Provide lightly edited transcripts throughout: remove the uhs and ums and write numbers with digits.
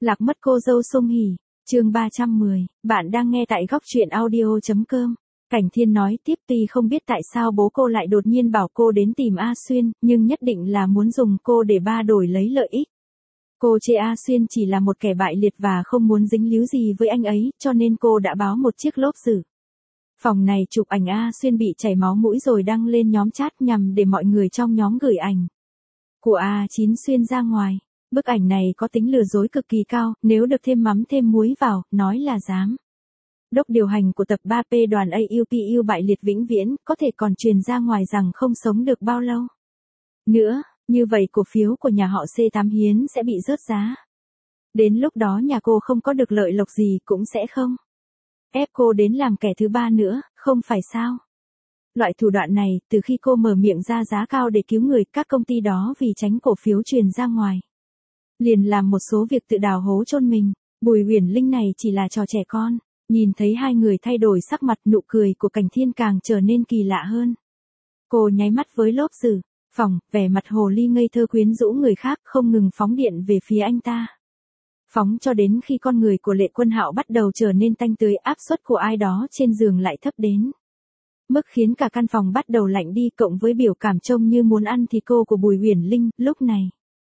Lạc mất cô dâu Song Hỷ, chương 310, bạn đang nghe tại góc truyện audio.com. Cảnh Thiên nói tiếp tuy không biết tại sao bố cô lại đột nhiên bảo cô đến tìm A Xuyên, nhưng nhất định là muốn dùng cô để ba đổi lấy lợi ích. Cô chê A Xuyên chỉ là một kẻ bại liệt và không muốn dính líu gì với anh ấy, cho nên cô đã báo một chiếc lốp dự phòng này chụp ảnh A Xuyên bị chảy máu mũi rồi đăng lên nhóm chat nhằm để mọi người trong nhóm gửi ảnh của A9 Xuyên ra ngoài. Bức ảnh này có tính lừa dối cực kỳ cao, nếu được thêm mắm thêm muối vào, nói là dám. Đốc điều hành của tập 3P đoàn AUPU bại liệt vĩnh viễn, có thể còn truyền ra ngoài rằng không sống được bao lâu nữa, như vậy cổ phiếu của nhà họ C8 Hiến sẽ bị rớt giá. Đến lúc đó nhà cô không có được lợi lộc gì cũng sẽ không ép cô đến làm kẻ thứ ba nữa, không phải sao? Loại thủ đoạn này, từ khi cô mở miệng ra giá cao để cứu người, các công ty đó vì tránh cổ phiếu truyền ra ngoài, liền làm một số việc tự đào hố chôn mình. Bùi Uyển Linh này chỉ là trò trẻ con. Nhìn thấy hai người thay đổi sắc mặt, nụ cười của Cảnh Thiên càng trở nên kỳ lạ hơn. Cô nháy mắt với lốp dự phòng, vẻ mặt hồ ly ngây thơ quyến rũ người khác, không ngừng phóng điện về phía anh ta. Phóng cho đến khi con người của Lệ Quân Hạo bắt đầu trở nên tanh tưởi, áp suất của ai đó trên giường lại thấp đến mức khiến cả căn phòng bắt đầu lạnh đi, cộng với biểu cảm trông như muốn ăn thịt cô của Bùi Uyển Linh. Lúc này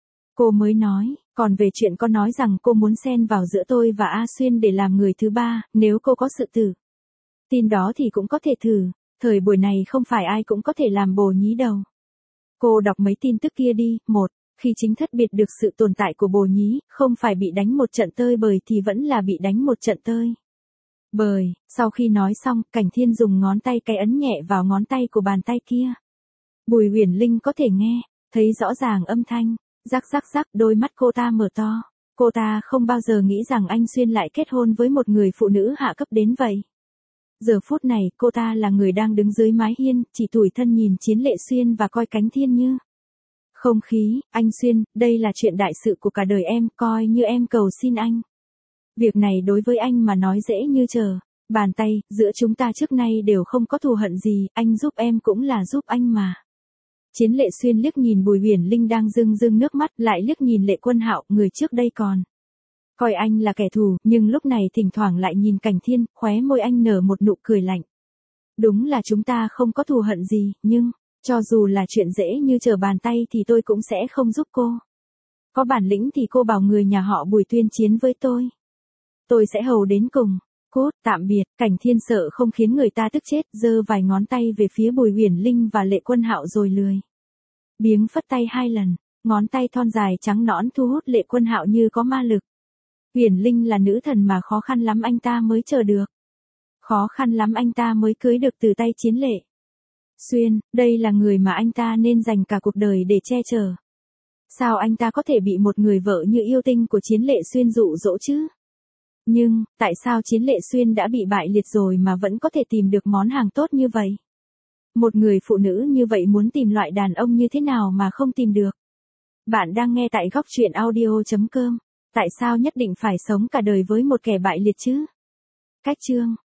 cô mới nói, còn về chuyện con nói rằng cô muốn xen vào giữa tôi và A Xuyên để làm người thứ ba, nếu cô có sự tự tin đó thì cũng có thể thử. Thời buổi này không phải ai cũng có thể làm bồ nhí đầu. Cô đọc mấy tin tức kia đi. 1. Khi chính thất biệt được sự tồn tại của bồ nhí, không phải bị đánh một trận tơi bời thì vẫn là bị đánh một trận tơi bời. Sau khi nói xong, Cảnh Thiên dùng ngón tay cái ấn nhẹ vào ngón tay của bàn tay kia. Bùi Uyển Linh có thể nghe thấy rõ ràng âm thanh rắc rắc rắc, đôi mắt cô ta mở to. Cô ta không bao giờ nghĩ rằng anh Xuyên lại kết hôn với một người phụ nữ hạ cấp đến vậy. Giờ phút này, cô ta là người đang đứng dưới mái hiên, chỉ tủi thân nhìn Chiến Lệ Xuyên và coi Cảnh Thiên như không khí. Anh Xuyên, đây là chuyện đại sự của cả đời em, coi như em cầu xin anh. Việc này đối với anh mà nói dễ như trở bàn tay, giữa chúng ta trước nay đều không có thù hận gì, anh giúp em cũng là giúp anh mà. Chiến Lệ Xuyên liếc nhìn Bùi Uyển Linh đang rưng rưng nước mắt, lại liếc nhìn Lệ Quân Hạo, người trước đây còn coi anh là kẻ thù, nhưng lúc này thỉnh thoảng lại nhìn Cảnh Thiên, khóe môi anh nở một nụ cười lạnh. Đúng là chúng ta không có thù hận gì, nhưng cho dù là chuyện dễ như trở bàn tay thì tôi cũng sẽ không giúp cô. Có bản lĩnh thì cô bảo người nhà họ Bùi tuyên chiến với tôi sẽ hầu đến cùng. Cốt, tạm biệt. Cảnh Thiên sợ không khiến người ta tức chết, giơ vài ngón tay về phía Bùi Uyển Linh và Lệ Quân Hạo rồi lười biếng phất tay 2 lần. Ngón tay thon dài trắng nõn thu hút Lệ Quân Hạo như có ma lực. Uyển Linh là nữ thần mà khó khăn lắm anh ta mới chờ được. Khó khăn lắm anh ta mới cưới được từ tay Chiến Lệ Xuyên, đây là người mà anh ta nên dành cả cuộc đời để che chở. Sao anh ta có thể bị một người vợ như yêu tinh của Chiến Lệ Xuyên dụ dỗ chứ? Nhưng, tại sao Chiến Lệ Xuyên đã bị bại liệt rồi mà vẫn có thể tìm được món hàng tốt như vậy? Một người phụ nữ như vậy muốn tìm loại đàn ông như thế nào mà không tìm được? Bạn đang nghe tại góc truyện audio.com. Tại sao nhất định phải sống cả đời với một kẻ bại liệt chứ? Cách chương